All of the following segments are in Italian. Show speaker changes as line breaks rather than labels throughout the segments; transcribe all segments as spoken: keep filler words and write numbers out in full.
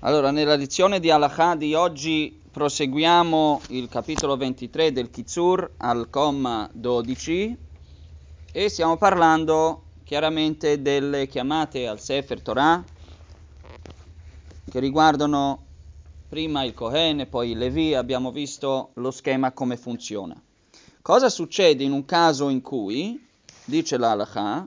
Allora, nella lezione di Halakha di oggi proseguiamo il capitolo ventitré del Kitzur al comma dodici e stiamo parlando chiaramente delle chiamate al Sefer Torah che riguardano prima il Kohen e poi il Levi. Abbiamo visto lo schema come funziona. Cosa succede in un caso in cui, dice la Halakha,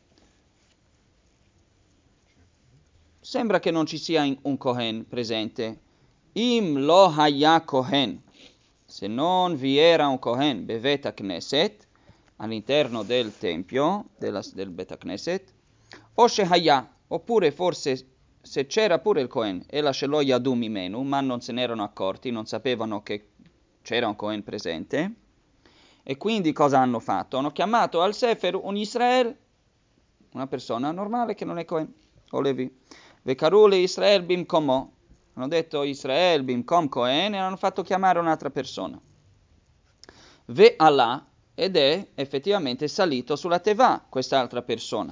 sembra che non ci sia un Kohen presente. Im lo haya Kohen, se non vi era un Kohen bevet Knesset, all'interno del tempio, della, del Bet Knesset, o shehaya, oppure forse se c'era pure il Kohen, e la shelo yadu mimenu, ma non se ne erano accorti, non sapevano che c'era un Kohen presente, e quindi cosa hanno fatto? Hanno chiamato al Sefer un Israel, una persona normale che non è Kohen, o Levi. Vekarule Israel bimkomo, hanno detto Israel bimkom Kohen e hanno fatto chiamare un'altra persona. Ve Allah, ed è effettivamente salito sulla Teva quest'altra persona.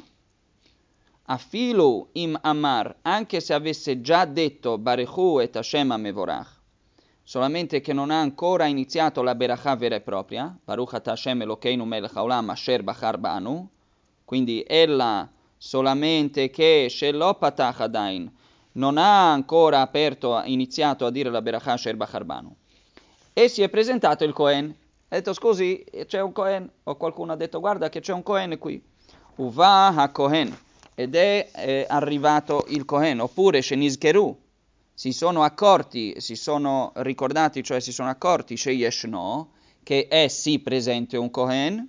Afilu im amar, anche se avesse già detto Barechu et Hashem mevorach, solamente che non ha ancora iniziato la Berachah vera e propria, Baruch at Hashem Elokeinu melech haolam asher bachar banu, quindi ella solamente che Shelo patach adain non ha ancora aperto, iniziato a dire la Berachah asher bachar banu, e si è presentato il Kohen. Ha detto scusi, c'è un Kohen, o qualcuno ha detto guarda che c'è un Kohen qui. Uva ha Kohen, ed è eh, arrivato il Kohen, oppure Shenizkeru, si sono accorti, si sono ricordati, cioè si sono accorti Sheyeshno, che è sì presente un Kohen.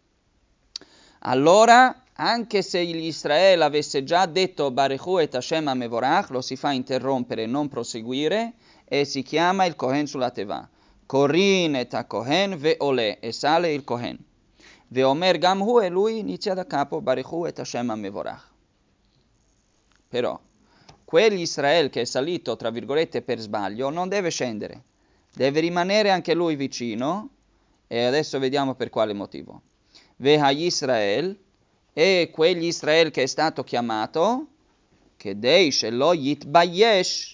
Allora, anche se gli Israele avesse già detto Barechu et Hashem mevorach, lo si fa interrompere e non proseguire, e si chiama il Kohen sulla Teva. Korin et ha-Kohen ve-ole, e sale il Kohen. Ve-omer gamhu, e lui inizia da capo Barechu et Hashem mevorach. Però, quegli Israele che è salito, tra virgolette, per sbaglio, non deve scendere. Deve rimanere anche lui vicino, e adesso vediamo per quale motivo. Veha Israel, e quegli Israel che è stato chiamato, che deish lo yitbayesh,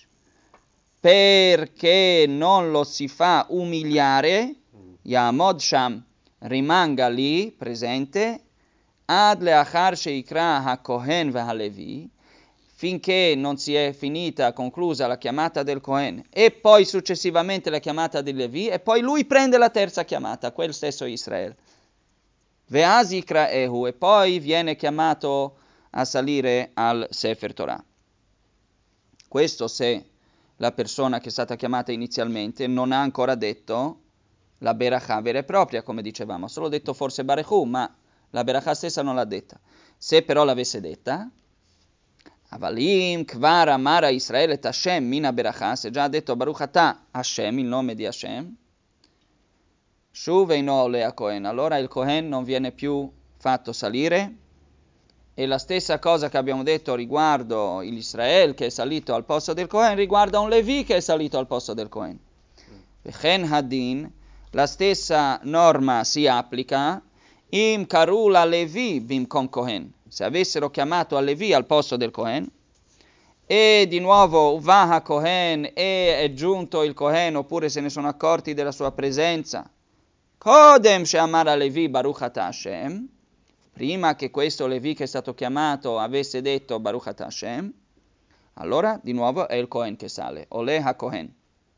perché non lo si fa umiliare, Yamod Sham, rimanga lì presente, ad leachar sheikra ha-Kohen va-Levi, finché non si è finita, conclusa la chiamata del Kohen, e poi successivamente la chiamata di Levi, e poi lui prende la terza chiamata, quel stesso Israele. Ve'azikra ehu, e poi viene chiamato a salire al Sefer Torah. Questo se la persona che è stata chiamata inizialmente non ha ancora detto la Berachah vera e propria, come dicevamo, ha solo detto forse Barechu, ma la Berachah stessa non l'ha detta. Se però l'avesse detta, Avalim, Kvar, Amara, Israele, Hashem, Mina Berachah, se già ha detto Baruch Atah Hashem, il nome di Hashem, Shuveino Lea Kohen, allora il Kohen non viene più fatto salire. E la stessa cosa che abbiamo detto riguardo l'Israele che è salito al posto del Kohen, riguarda un Levi che è salito al posto del Kohen. Vechen Hadin, la stessa norma si applica im Karula Levi bimkom Kohen, se avessero chiamato a Levi al posto del Kohen, e di nuovo Uvaha Kohen, e è giunto il Kohen, oppure se ne sono accorti della sua presenza, Kodem She'amar Levi Baruch Atah Hashem, prima che questo Levi che è stato chiamato avesse detto Baruch Atah Hashem, allora di nuovo è il Kohen che sale, Ole ha-Kohen.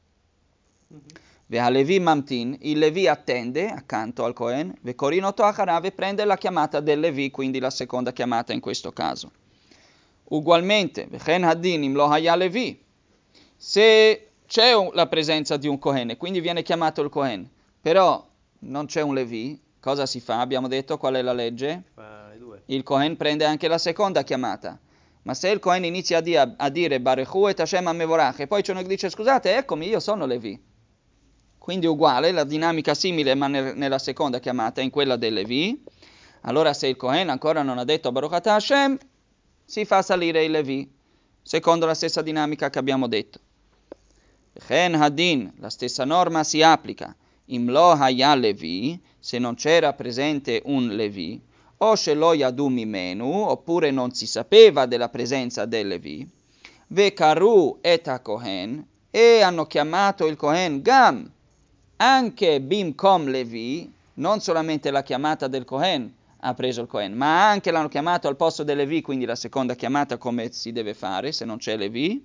Veha Levi mamtin, il Levi attende accanto al Kohen, ve Korino Toacharav, e prende la chiamata del Levi, quindi la seconda chiamata in questo caso. Ugualmente, Vechen Hadin im lo haya Levi, se c'è un, la presenza di un Kohen e quindi viene chiamato il Kohen, però non c'è un Levi, cosa si fa? Abbiamo detto qual è la legge? Il Kohen prende anche la seconda chiamata. Ma se il Kohen inizia a, di, a, a dire Barechu et Hashem mevorach, e poi c'è uno che dice scusate, eccomi, io sono Levi. Quindi uguale, la dinamica simile ma ne, nella seconda chiamata, in quella del Levi. Allora se il Kohen ancora non ha detto Baruch Atah Hashem, si fa salire il Levi, secondo la stessa dinamica che abbiamo detto. Chen Hadin, la stessa norma si applica. Im lo haya Levi, se non c'era presente un Levi, o shelo yadu mimenu, oppure non si sapeva della presenza del Levi, Vekaru et ha-Kohen, e hanno chiamato il Kohen Gam, anche Bimkom Levi, non solamente la chiamata del Kohen ha preso il Kohen, ma anche l'hanno chiamato al posto del Levi, quindi la seconda chiamata come si deve fare se non c'è Levi.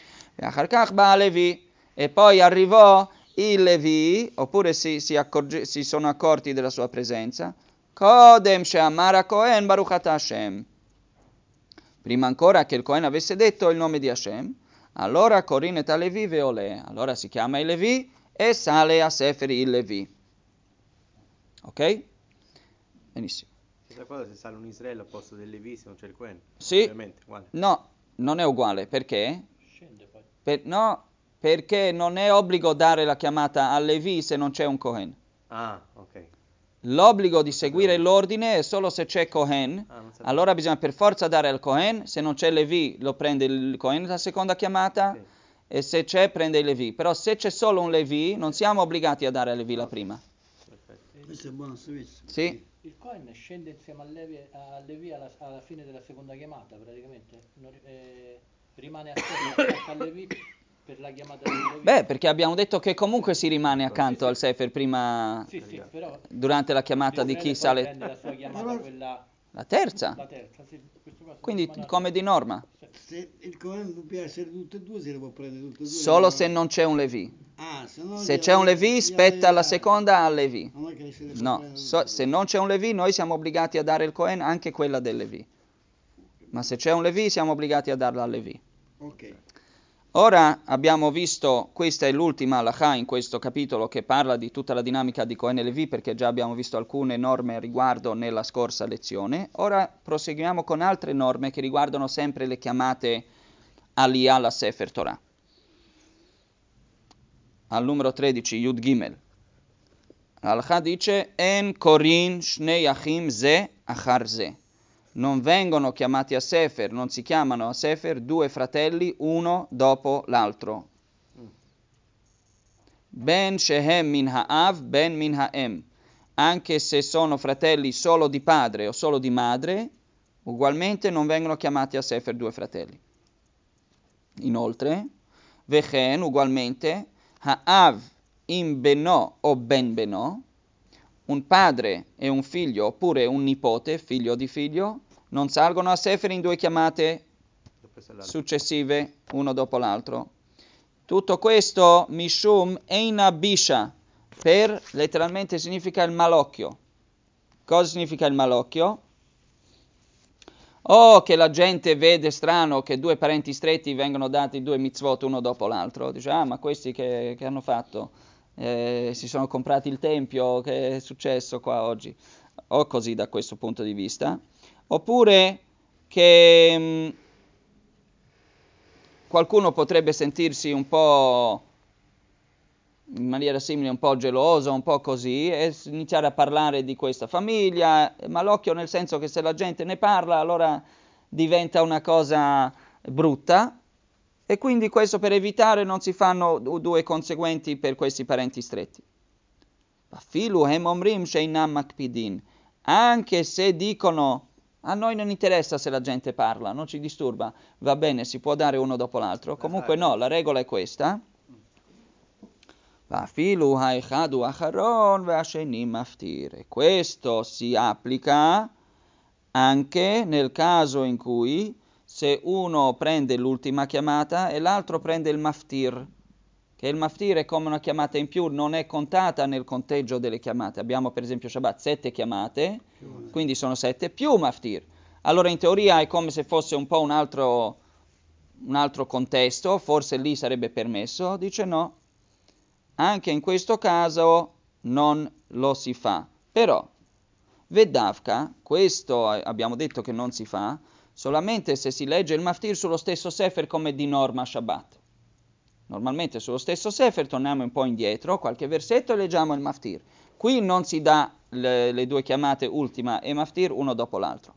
E poi arrivò il Levi, oppure si, si, accorge, si sono accorti della sua presenza. Kodem she'amar Kohen Baruch ata Hashem. Prima ancora che il Kohen avesse detto il nome di Hashem, allora Korin et Levi veole, allora si chiama il Levi e sale a Sefer il Levi. Ok? Benissimo.
Stessa cosa se sale un Israele al posto del Levi se non c'è il Cohen.
Sì.
Ovviamente, uguale.
No, non è uguale. Perché?
Scende poi.
Per, no, perché non è obbligo dare la chiamata al Levi se non c'è un Kohen.
Ah, ok.
L'obbligo di seguire l'ordine è solo se c'è Kohen.
Ah, non sapevo.
Allora bisogna per forza dare al Kohen. Se non c'è Levi lo prende il Kohen la seconda chiamata.
Ok.
E se c'è prende il Levi. Però se c'è solo un Levi non siamo obbligati a dare al Levi la prima.
Perfetto.
Questo è buono servizio.
Sì.
Il Cohen scende insieme a Levi, a Levi alla, alla fine della seconda chiamata, praticamente. Non, eh, rimane accanto a Levi per la chiamata di Levi.
Beh, perché abbiamo detto che comunque si rimane accanto
Sì,
al Sefer prima,
Sì, sì, però
durante la chiamata di chi
Israele poi
sale.
prende la sua chiamata, quella,
La terza.
la terza, sì, questo qua si
Quindi
rimane-
come di norma.
Se il Cohen può essere tutte e due, se le può prendere tutte e due.
Solo
le-
se non c'è un Levi.
Ah, se no
Se
gliela-
c'è un Levi
gliela-
spetta la
gliela-
seconda al Levi.
Non è che se le può
No,
prendere
so-
tutte e
se
due.
non c'è un Levi noi siamo obbligati a dare il Cohen anche quella del Levi. Ma se c'è un Levi siamo obbligati a darla al Levi.
Ok.
Ora abbiamo visto, questa è l'ultima halakha in questo capitolo che parla di tutta la dinamica di Cohen e Levi, perché già abbiamo visto alcune norme a riguardo nella scorsa lezione. Ora proseguiamo con altre norme che riguardano sempre le chiamate Aliyah alla Sefer Torah. Al numero tredici, Yud Gimel. L'halakha dice, En korin shnei achim ze achar ze. Non vengono chiamati a Sefer, non si chiamano a Sefer due fratelli uno dopo l'altro. Ben shehem min ha'av, ben min ha'em. Anche se sono fratelli solo di padre o solo di madre, ugualmente non vengono chiamati a Sefer due fratelli. Inoltre, vechen, ugualmente, ha'av im beno o ben beno, un padre e un figlio oppure un nipote, figlio di figlio, non salgono a Sefer in due chiamate successive, uno dopo l'altro. Tutto questo, mishum eina bisha, per letteralmente significa il malocchio. Cosa significa il malocchio? O che la gente vede strano che due parenti stretti vengono dati due mitzvot uno dopo l'altro. Dice, ah, ma questi che, che hanno fatto? Eh, si sono comprati il tempio, che è successo qua oggi? O così da questo punto di vista. Oppure che mh, qualcuno potrebbe sentirsi un po' in maniera simile, un po' geloso, un po' così, e iniziare a parlare di questa famiglia, malocchio nel senso che se la gente ne parla allora diventa una cosa brutta, e quindi questo per evitare non si fanno due conseguenti per questi parenti stretti. Afilu hem omrim sheinam makpidin. Anche se dicono a noi non interessa se la gente parla, non ci disturba, va bene, si può dare uno dopo l'altro. Comunque no, la regola è questa. Afilu haechadu acharon ve'asheni maftir. Questo si applica anche nel caso in cui se uno prende l'ultima chiamata e l'altro prende il maftir, che il maftir è come una chiamata in più, non è contata nel conteggio delle chiamate. Abbiamo per esempio Shabbat sette chiamate, quindi sono sette più maftir. Allora in teoria è come se fosse un po' un altro, un altro contesto, forse lì sarebbe permesso, dice no. Anche in questo caso non lo si fa. Però, Vedavka, questo abbiamo detto che non si fa, solamente se si legge il maftir sullo stesso sefer come di norma Shabbat. Normalmente sullo stesso sefer torniamo un po' indietro, qualche versetto e leggiamo il maftir. Qui non si dà le, le due chiamate ultima e maftir uno dopo l'altro.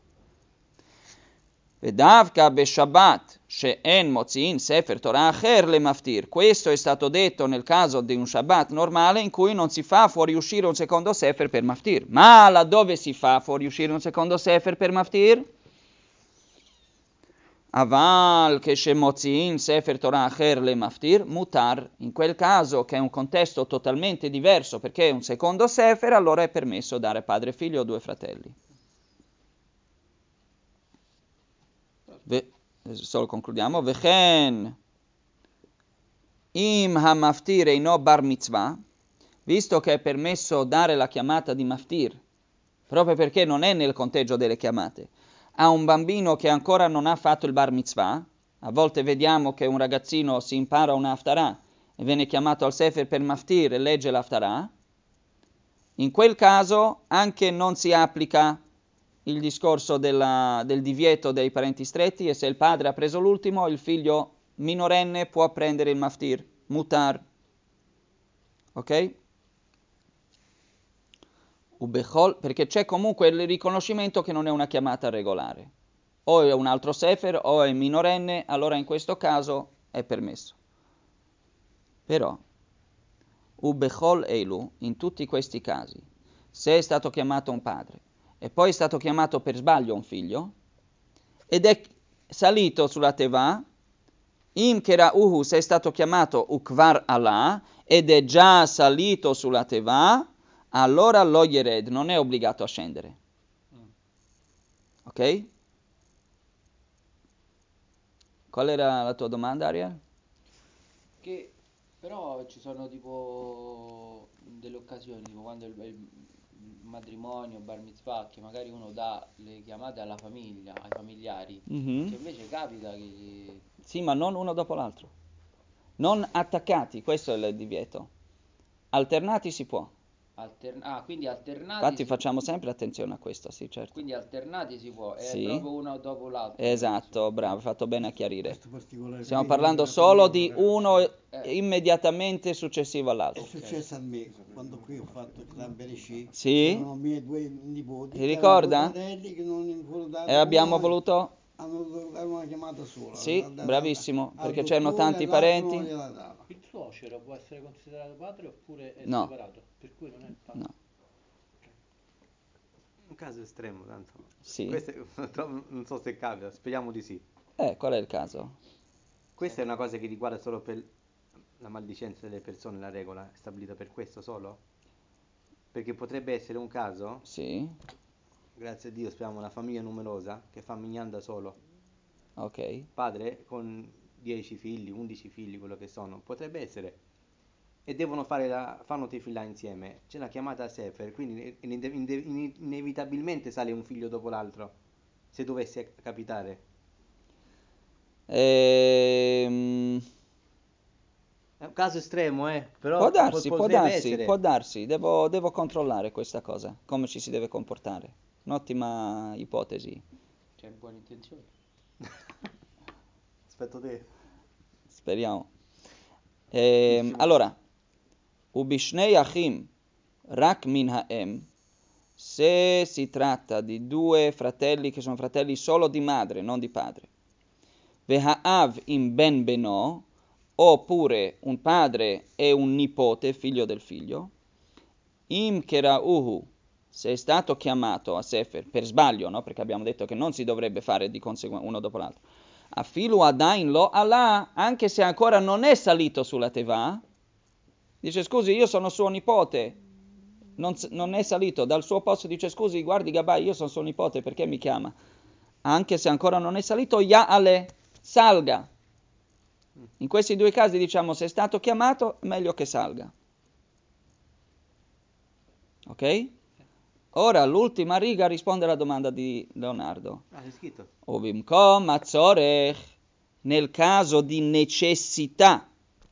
Vedavka be Shabbat she'en moziin sefer Torah acher le maftir. Questo è stato detto nel caso di un Shabbat normale in cui non si fa fuoriuscire un secondo sefer per maftir. Ma laddove si fa fuoriuscire un secondo sefer per maftir? Aval che shemotziin sefer Torah acher le maftir mutar, in quel caso che è un contesto totalmente diverso perché è un secondo sefer, allora è permesso dare padre, figlio o due fratelli. Ve, solo concludiamo. Vechen im hamaftir eino bar mitzvah, visto che è permesso dare la chiamata di maftir, proprio perché non è nel conteggio delle chiamate, a un bambino che ancora non ha fatto il bar mitzvah. A volte vediamo che un ragazzino si impara una haftarah e viene chiamato al sefer per maftir e legge l'haftarah. In quel caso anche non si applica il discorso della, del divieto dei parenti stretti, e se il padre ha preso l'ultimo, il figlio minorenne può prendere il maftir, mutar. Ok? Ubechol, perché c'è comunque il riconoscimento che non è una chiamata regolare. O è un altro sefer o è minorenne, allora in questo caso è permesso. Però, Ubechol Eilu, in tutti questi casi, se è stato chiamato un padre e poi è stato chiamato per sbaglio un figlio, ed è salito sulla teva, im kera uhu, se è stato chiamato ukvar Allah ed è già salito sulla teva, allora lo yered non è obbligato a scendere. Ok? Qual era la tua domanda, Ariel?
Che però ci sono tipo delle occasioni, tipo quando il, il matrimonio, bar mitzvah, che magari uno dà le chiamate alla famiglia, ai familiari,
Mhm.
che invece capita che...
Sì, ma non uno dopo l'altro. Non attaccati, questo è il divieto. Alternati si può.
Altern- ah, quindi alternati
Infatti
si...
facciamo sempre attenzione a questo, sì, certo.
Quindi alternati si può, è
Sì.
proprio uno dopo l'altro.
Esatto, bravo, hai fatto bene a chiarire.
Questo particolare
Stiamo
qui,
parlando
una
solo
famiglia,
di
una
uno
Eh.
immediatamente successivo
È
all'altro.
successo a me quando qui ho fatto il Gran Beresci.
Sì?
Erano i miei due nipoti,
Ti
che
ricorda?
erano due fratelli che non hanno dato
E abbiamo
una-
voluto?
hanno dovuto dare una chiamata sola.
Sì,
Al- al-
bravissimo,
al
perché c'erano
dottore,
tanti
all'altro non
parenti.
gliela dava.
Il suocero può essere considerato padre oppure è
No.
separato? Per cui non è padre.
No,
Un caso estremo, tanto.
sì.
Questo è- non so se capita, speriamo di sì.
Eh, qual è il caso?
Questa è una cosa che riguarda solo per la maldicenza delle persone, la regola è stabilita per questo solo? Perché potrebbe essere un caso,
Sì,
grazie a Dio speriamo una famiglia numerosa, che fa mignan da solo,
ok.
padre con dieci figli, undici figli, quello che sono, potrebbe essere, e devono fare la, fanno tefillah insieme, c'è la chiamata a sefer, quindi ine- ine- ine- inevitabilmente sale un figlio dopo l'altro, se dovesse capitare.
Ehm,
È un caso estremo, eh, però
può
po-
darsi, può
potrebbe
darsi,
essere.
può darsi. Devo, devo controllare questa cosa, come ci si deve comportare. Un'ottima ipotesi.
C'è buone intenzioni.
Aspetto te.
Speriamo. Ehm, allora, Ubishnei Achim Rak min haem, se si tratta di due fratelli che sono fratelli solo di madre, non di padre, Veha'av in ben beno, oppure un padre e un nipote, figlio del figlio, im kerauhu, se è stato chiamato a sefer per sbaglio, no? Perché abbiamo detto che non si dovrebbe fare di conseguenza uno dopo l'altro, afilu adain lo Allah, anche se ancora non è salito sulla teva, dice scusi, io sono suo nipote, non, non è salito dal suo posto, dice scusi, guardi Gabai, io sono suo nipote, perché mi chiama? Anche se ancora non è salito, ya ale, salga. In questi due casi diciamo se è stato chiamato, meglio che salga. Ok? Ora l'ultima riga risponde alla domanda di Leonardo.
Ah, c'è scritto.
Ovimkom atzorech, nel caso di necessità,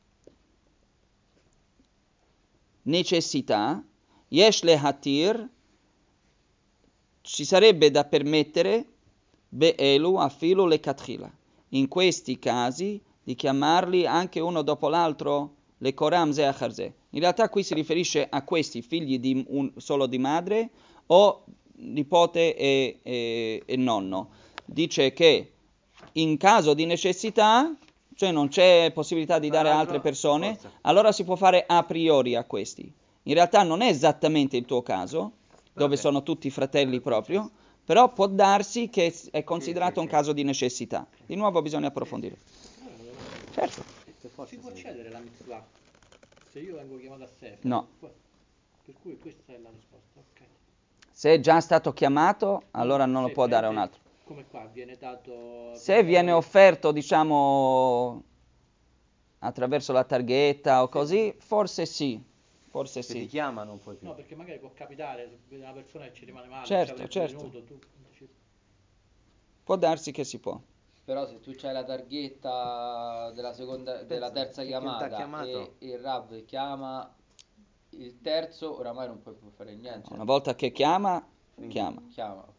necessità, yesh lehatir, ci sarebbe da permettere be'elu afilu lekatchila. In questi casi di chiamarli anche uno dopo l'altro le koram ze achar ze. In realtà qui si riferisce a questi figli di un, solo di madre o nipote e, e, e nonno. Dice che in caso di necessità, cioè non c'è possibilità di dare a altre persone,
Forza.
allora si può fare a priori a questi. In realtà non è esattamente il tuo caso, dove
Vabbè.
sono tutti fratelli proprio, però può darsi che è considerato
sì,
un
sì.
caso di necessità. Di nuovo bisogna approfondire. Certo.
Se forse
Si può
sì.
cedere la mitzvah se io vengo chiamato a Sefer?
No.
Per cui questa è la risposta, ok.
Se è già stato chiamato, allora non lo
Se
può dare a un
praticamente,
altro.
come qua viene dato...
Se viene offerto, diciamo, attraverso la targhetta o così, forse sì, forse
Se ti
sì.
chiama non puoi più.
No, perché magari può capitare, se vede una persona che ci rimane male,
Certo,
ci avrebbe
certo.
venuto, tu dici,
Può darsi che si può.
Però se tu c'hai la targhetta della seconda, della
Pensa,
terza
che chi t'ha
chiamata
chiamato?
e il Rav chiama il terzo, oramai non puoi più fare niente.
Una volta che chiama,
Quindi-
chiama.
Chiama, ok.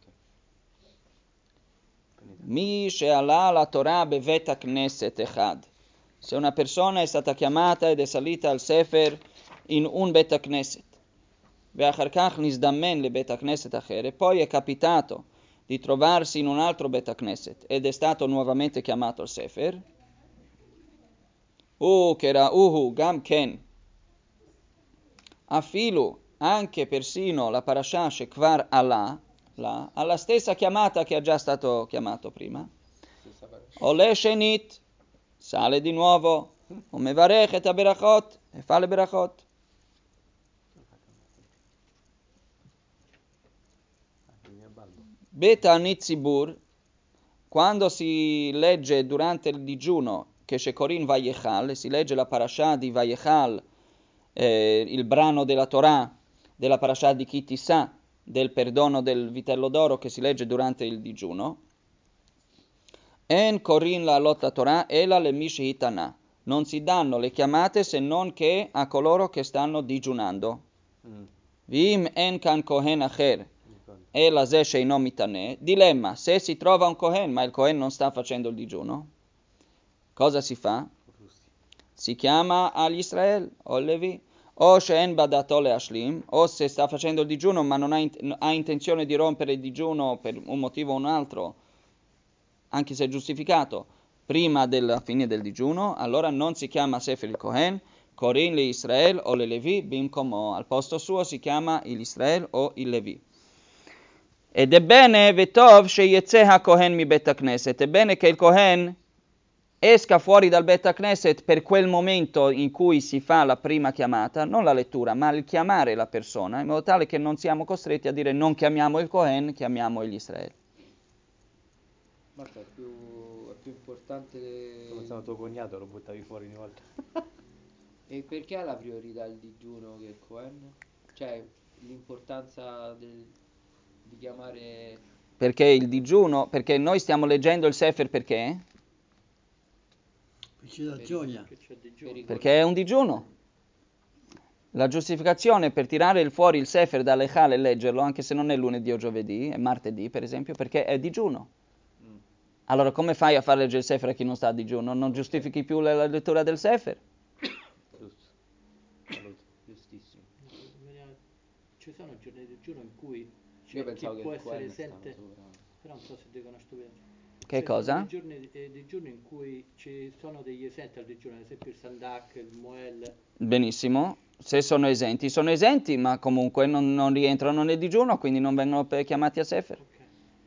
Finita.
Mi she'ala la Torah bevet knesset echad. Se una persona è stata chiamata ed è salita al Sefer in un Bet Knesset, ואחר כך נזדמן לבית הכנסת אחר, e poi è capitato di trovarsi in un altro Bet Knesset ed è stato nuovamente chiamato al Sefer, u kerahuhu gam ken, afilu, anche persino la parasha shekvar Allah, là, alla stessa chiamata che ha già stato chiamato prima,
Stessa parola.
ole shenit, sale di nuovo, o mevarech et berachot, e fa le berachot.
Ah, il mio ballo.
Beta Nitzibur, quando si legge durante il digiuno che Shekorin Vayechal, si legge la parasha di Vayechal, eh, il brano della Torah, della parasha di Kitissa, del perdono del vitello d'oro che si legge durante il digiuno, En Korin la lotta Torah e la le Mishihitana. Non si danno le chiamate se non che a coloro che stanno digiunando.
Mm,
Vim en kan kohen acher.
ricordo.
E la zeshe non mitane. Dilemma, se si trova un Kohen, ma il Kohen non sta facendo il digiuno, cosa si fa?
Frusti.
Si chiama agli Israel o Levi, o she'en badato leashlim, o se sta facendo il digiuno ma non ha, int- ha intenzione di rompere il digiuno per un motivo o un altro, anche se giustificato, prima della fine del digiuno, allora non si chiama Sefer il Kohen, Korin le Israel o le Levi bimkomo, al posto suo si chiama il Israel o il Levi. Ed è bene, vetov sheyetze ha-Kohen mi Bet Knesset, è bene che il Kohen esca fuori dal Bet Knesset per quel momento in cui si fa la prima chiamata, non la lettura, ma il chiamare la persona, in modo tale che non siamo costretti a dire non chiamiamo il Kohen, chiamiamo gli Israel.
Marco, è più, è più importante...
Come stava tuo cognato, lo buttavi fuori ogni volta.
E perché ha la priorità il digiuno che il Cohen? Cioè, l'importanza del- di chiamare...
Perché il digiuno, perché noi stiamo leggendo il Sefer perché?
C'è la gioia.
che c'è
per
digiuno.
i-
Perché è un digiuno. La giustificazione per tirare fuori il Sefer dall'Echal e leggerlo, anche se non è lunedì o giovedì, è martedì per esempio, perché è digiuno.
Mm.
Allora come fai a far leggere il Sefer a chi non sta a digiuno? Non giustifichi più la, la lettura del Sefer?
Giusto. Salute.
Giustissimo.
Ci sono giorni di digiuno in cui c'è
Io
chi
pensavo che
può
il
essere
Cohen stava
esente,
sopra.
però non so se dico una stupidità.
Che
Ci
cosa?
sono dei giorni, eh, dei giorni in cui ci sono degli esenti al digiuno, ad esempio il Sandak, il Moel.
Benissimo, se sono esenti, sono esenti, ma comunque non, non rientrano nel digiuno, quindi non vengono pe- chiamati a Sefer.
Ok.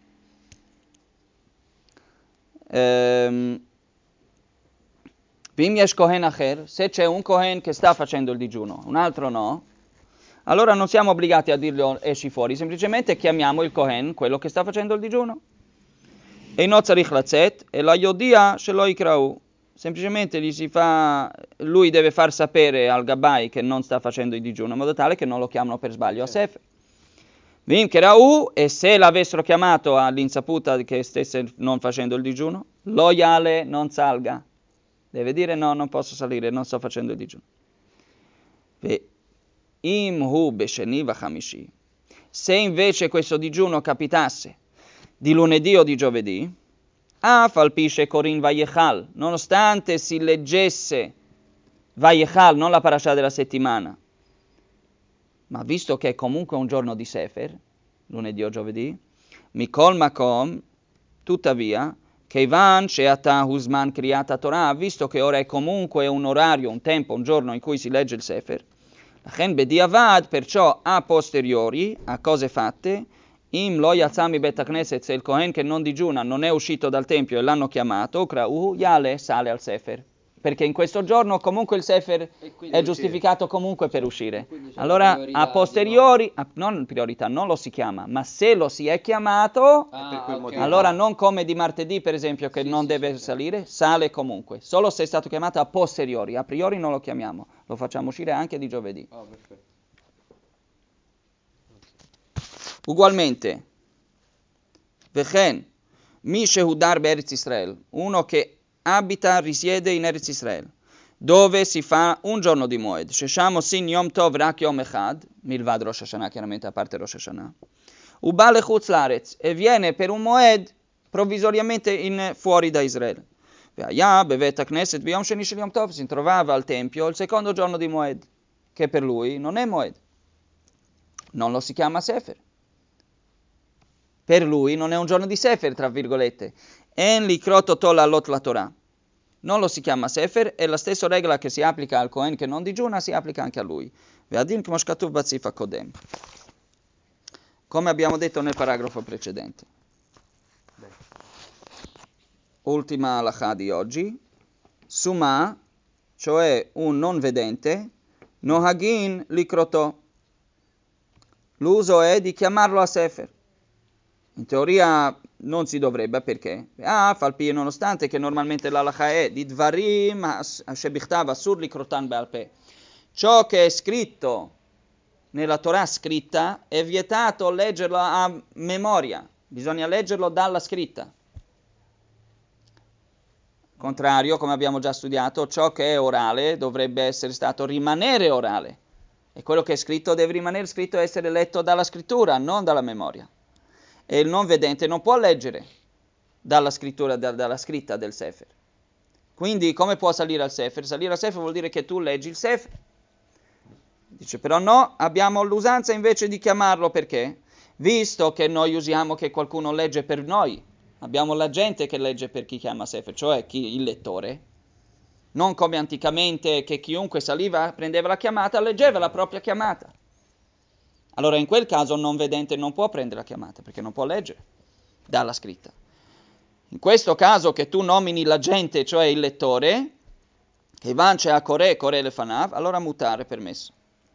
Ehm, Vim yesh Kohen acher, se c'è un Kohen che sta facendo il digiuno, un altro no, allora non siamo obbligati a dirlo esci fuori, semplicemente chiamiamo il Kohen, quello che sta facendo il digiuno. E non tzarich latzet, e la yodia shelo ikrau. Semplicemente gli si fa, lui deve far sapere al Gabbai che non sta facendo il digiuno, in modo tale che non lo chiamano per sbaglio a Sefer. Vim kerau, e se l'avessero chiamato all'insaputa che stesse non facendo il digiuno, lo yale non salga. Deve dire no, non posso salire, non sto facendo il digiuno. Ve im hu besheni v'chamishi. Se invece questo digiuno capitasse di lunedì o di giovedì, af al pisce Korin Vayechal, nonostante si leggesse Vayechal, non la parasha della settimana, ma visto che è comunque un giorno di Sefer, lunedì o giovedì, Mikol Makom, tuttavia, Keivan Sheata Huzman Kriyata Torah, visto che ora è comunque un orario, un tempo, un giorno in cui si legge il Sefer, Lachen Bediavad, perciò a posteriori, a cose fatte, Im lo yatzami bet knesset, se il Kohen che non digiuna non è uscito dal tempio e l'hanno chiamato, kra'uhu yale, sale al sefer. Perché in questo giorno comunque il sefer
E quindi
è giustificato comunque per uscire.
quindi c'è la
Allora,
priorità
a
di
posteriori, a- non priorità, non lo si chiama, ma se lo si è chiamato,
per
Ah,
quel
ok.
motivo.
allora non come di martedì, per esempio, che
Sì,
non
sì,
deve
sì, sì.
salire, sale comunque. Solo se è stato chiamato a posteriori, a priori non lo chiamiamo, lo facciamo uscire anche di giovedì.
Oh, perfetto.
Ugualmente, Vechen, mi shehudar be'eretz Israel, uno che abita, risiede in Eretz Israel, dove si fa un giorno di Moed, Shesham osin Yom Tov rak Yom Echad, milvad Rosh Hashanah, chiaramente a parte Rosh Hashanah, uba lechutz laaretz, e viene per un Moed provvisoriamente in, fuori da Israele. Ve'aya bevet knesset b'yom sheni shel Yom Tov, si trovava al tempio il secondo giorno di Moed, che per lui non è Moed, non lo si chiama Sefer. Per lui non è un giorno di Sefer, tra virgolette. En likrot otol alot la Torah. Non lo si chiama Sefer, e la stessa regola che si applica al Kohen che non digiuna si applica anche a lui. Ve'adin kmo shkatuv batzif hakodem. Come abbiamo detto nel paragrafo precedente. Ultima halakha di oggi. Suma, cioè un non vedente, nohagin likroto. L'uso è di chiamarlo a Sefer. In teoria non si dovrebbe, perché? Ah, falpi, nonostante che normalmente l'halakha è di dvarim shebichtav asur likrotan be'al pe. Ciò che è scritto nella Torah scritta è vietato leggerlo a memoria, bisogna leggerlo dalla scritta. Contrario, come abbiamo già studiato, ciò che è orale dovrebbe essere stato rimanere orale. E quello che è scritto deve rimanere scritto e essere letto dalla scrittura, non dalla memoria. E il non vedente non può leggere dalla scrittura, da, dalla scritta del Sefer. Quindi come può salire al Sefer? Salire al Sefer vuol dire che tu leggi il Sefer. Dice però no, abbiamo l'usanza invece di chiamarlo, perché? Visto che noi usiamo che qualcuno legge per noi, abbiamo la gente che legge per chi chiama Sefer, cioè chi, il lettore, non come anticamente che chiunque saliva, prendeva la chiamata, leggeva la propria chiamata. Allora in quel caso un non vedente non può prendere la chiamata, perché non può leggere dalla scritta. In questo caso che tu nomini la gente, cioè il lettore, che vance a Corè, Corè le fanav, allora mutare è permesso.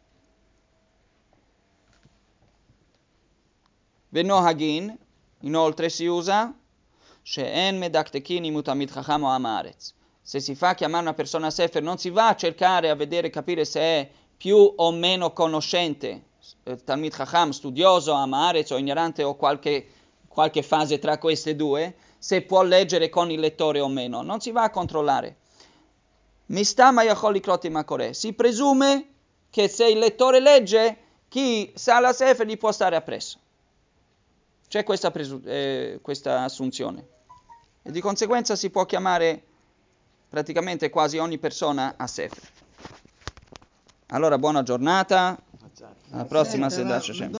Venohagin, inoltre si usa she'en medaktekin imutamid chacham o amaretz. Se si fa chiamare una persona a Sefer, non si va a cercare a vedere, capire se è più o meno conoscente, Talmid Chacham, studioso, Amaretz o ignorante, o qualche, qualche fase tra queste due, se può leggere con il lettore o meno. Non si va a controllare. Mistama yachol likrot im hakoreh. Si presume che se il lettore legge, chi sa la Sefer gli può stare appresso. C'è questa, presu- eh, questa assunzione. E di conseguenza si può chiamare praticamente quasi ogni persona a Sefer. Allora buona giornata, alla prossima
Aspetta,
Sedat
va-
Hashem.